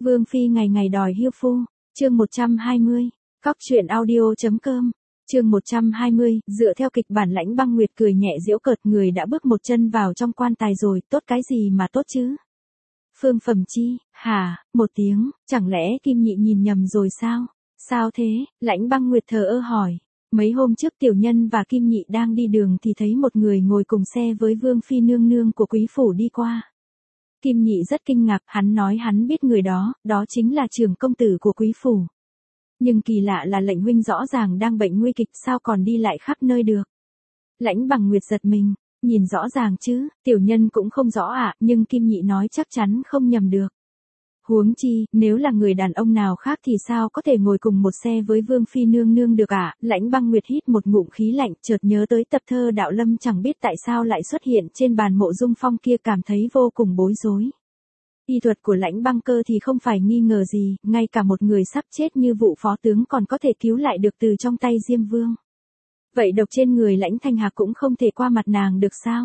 Vương phi ngày ngày đòi hiêu phu, chương 120, Cóc truyện audio.com, chương 120, dựa theo kịch bản Lãnh Băng Nguyệt cười nhẹ giễu cợt, người đã bước một chân vào trong quan tài rồi, tốt cái gì mà tốt chứ? Phương Phẩm Chi, hả, một tiếng, chẳng lẽ Kim Nhị nhìn nhầm rồi sao? Sao thế? Lãnh Băng Nguyệt thờ ơ hỏi. Mấy hôm trước Tiểu Nhân và Kim Nhị đang đi đường thì thấy một người ngồi cùng xe với Vương phi nương nương của quý phủ đi qua. Kim Nhị rất kinh ngạc, hắn nói hắn biết người đó, đó chính là trưởng công tử của quý phủ. Nhưng kỳ lạ là lệnh huynh rõ ràng đang bệnh nguy kịch, sao còn đi lại khắp nơi được? Lãnh Băng Nguyệt giật mình, nhìn rõ ràng chứ, Tiểu Nhân cũng không rõ ạ, nhưng Kim Nhị nói chắc chắn không nhầm được. Huống chi, nếu là người đàn ông nào khác thì sao có thể ngồi cùng một xe với Vương phi nương nương được ạ? Lãnh Băng Nguyệt hít một ngụm khí lạnh, chợt nhớ tới tập thơ Đạo Lâm chẳng biết tại sao lại xuất hiện trên bàn Mộ Dung Phong kia, cảm thấy vô cùng bối rối. Y thuật của Lãnh Băng Cơ thì không phải nghi ngờ gì, ngay cả một người sắp chết như Vụ phó tướng còn có thể cứu lại được từ trong tay Diêm Vương. Vậy độc trên người Lãnh Thanh Hạc cũng không thể qua mặt nàng được sao?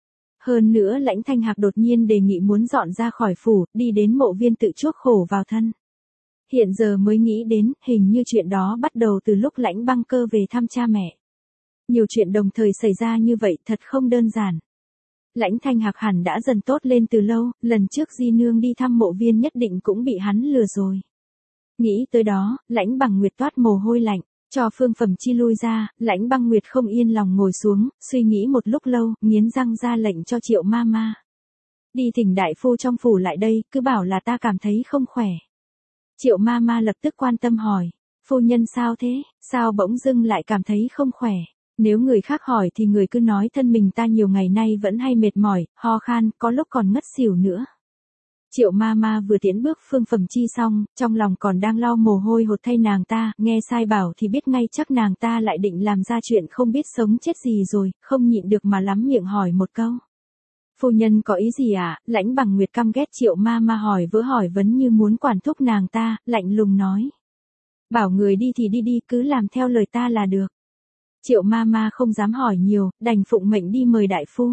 Hơn nữa Lãnh Thanh Hạc đột nhiên đề nghị muốn dọn ra khỏi phủ, đi đến mộ viên tự chuốc khổ vào thân. Hiện giờ mới nghĩ đến, hình như chuyện đó bắt đầu từ lúc Lãnh Băng Cơ về thăm cha mẹ. Nhiều chuyện đồng thời xảy ra như vậy thật không đơn giản. Lãnh Thanh Hạc hẳn đã dần tốt lên từ lâu, lần trước Di Nương đi thăm mộ viên nhất định cũng bị hắn lừa rồi. Nghĩ tới đó, Lãnh Băng Nguyệt toát mồ hôi lạnh. Cho Phương Phẩm Chi lui ra, Lãnh Băng Nguyệt không yên lòng ngồi xuống, suy nghĩ một lúc lâu, nghiến răng ra lệnh cho Triệu ma ma. Đi thỉnh đại phu trong phủ lại đây, cứ bảo là ta cảm thấy không khỏe. Triệu ma ma lập tức quan tâm hỏi, phu nhân sao thế, sao bỗng dưng lại cảm thấy không khỏe? Nếu người khác hỏi thì người cứ nói thân mình ta nhiều ngày nay vẫn hay mệt mỏi, ho khan, có lúc còn ngất xỉu nữa. Triệu ma ma vừa tiến bước Phương Phẩm Chi xong, trong lòng còn đang lau mồ hôi hột thay nàng ta, nghe sai bảo thì biết ngay chắc nàng ta lại định làm ra chuyện không biết sống chết gì rồi, không nhịn được mà lắm miệng hỏi một câu. Phu nhân có ý gì ạ? Lãnh Băng Nguyệt căm ghét Triệu ma ma hỏi vớ hỏi vấn như muốn quản thúc nàng ta, lạnh lùng nói. Bảo người đi thì đi, cứ làm theo lời ta là được. Triệu ma ma không dám hỏi nhiều, đành phụng mệnh đi mời đại phu.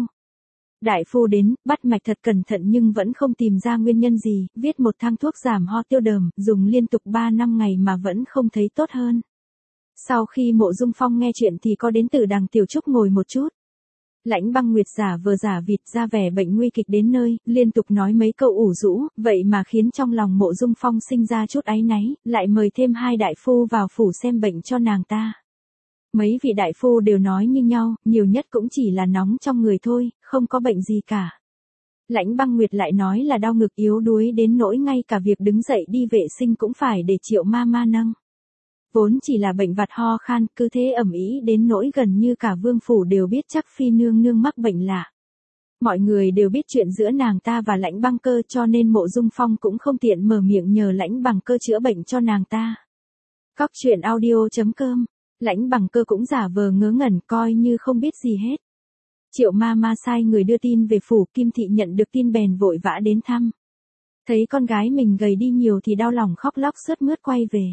Đại phu đến, bắt mạch thật cẩn thận nhưng vẫn không tìm ra nguyên nhân gì, viết một thang thuốc giảm ho tiêu đờm, dùng liên tục 3 năm ngày mà vẫn không thấy tốt hơn. Sau khi Mộ Dung Phong nghe chuyện thì có đến Tử Đằng Tiểu Trúc ngồi một chút. Lãnh Băng Nguyệt giả vờ giả vịt ra vẻ bệnh nguy kịch đến nơi, liên tục nói mấy câu ủ rũ, vậy mà khiến trong lòng Mộ Dung Phong sinh ra chút áy náy, lại mời thêm 2 đại phu vào phủ xem bệnh cho nàng ta. Mấy vị đại phu đều nói như nhau, nhiều nhất cũng chỉ là nóng trong người thôi, không có bệnh gì cả. Lãnh Băng Nguyệt lại nói là đau ngực yếu đuối đến nỗi ngay cả việc đứng dậy đi vệ sinh cũng phải để Triệu ma ma nâng. Vốn chỉ là bệnh vặt ho khan, cứ thế ầm ĩ đến nỗi gần như cả vương phủ đều biết chắc phi nương nương mắc bệnh lạ. Mọi người đều biết chuyện giữa nàng ta và Lãnh Băng Cơ cho nên Mộ Dung Phong cũng không tiện mở miệng nhờ Lãnh Băng Cơ chữa bệnh cho nàng ta. Cóc truyện audio.com, Lãnh Băng Cơ cũng giả vờ ngớ ngẩn coi như không biết gì hết. Triệu ma ma sai người đưa tin về phủ, Kim Thị nhận được tin bèn vội vã đến thăm. Thấy con gái mình gầy đi nhiều thì đau lòng khóc lóc sướt mướt quay về.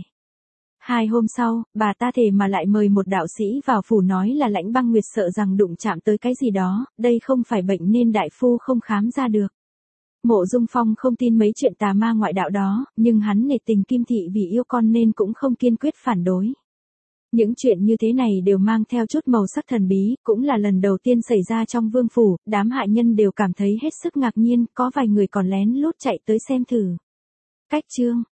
2 hôm sau, bà ta thề mà lại mời một đạo sĩ vào phủ nói là Lãnh Băng Nguyệt sợ rằng đụng chạm tới cái gì đó, đây không phải bệnh nên đại phu không khám ra được. Mộ Dung Phong không tin mấy chuyện tà ma ngoại đạo đó, nhưng hắn nể tình Kim Thị vì yêu con nên cũng không kiên quyết phản đối. Những chuyện như thế này đều mang theo chút màu sắc thần bí, cũng là lần đầu tiên xảy ra trong vương phủ, đám hạ nhân đều cảm thấy hết sức ngạc nhiên, có vài người còn lén lút chạy tới xem thử. Cách chương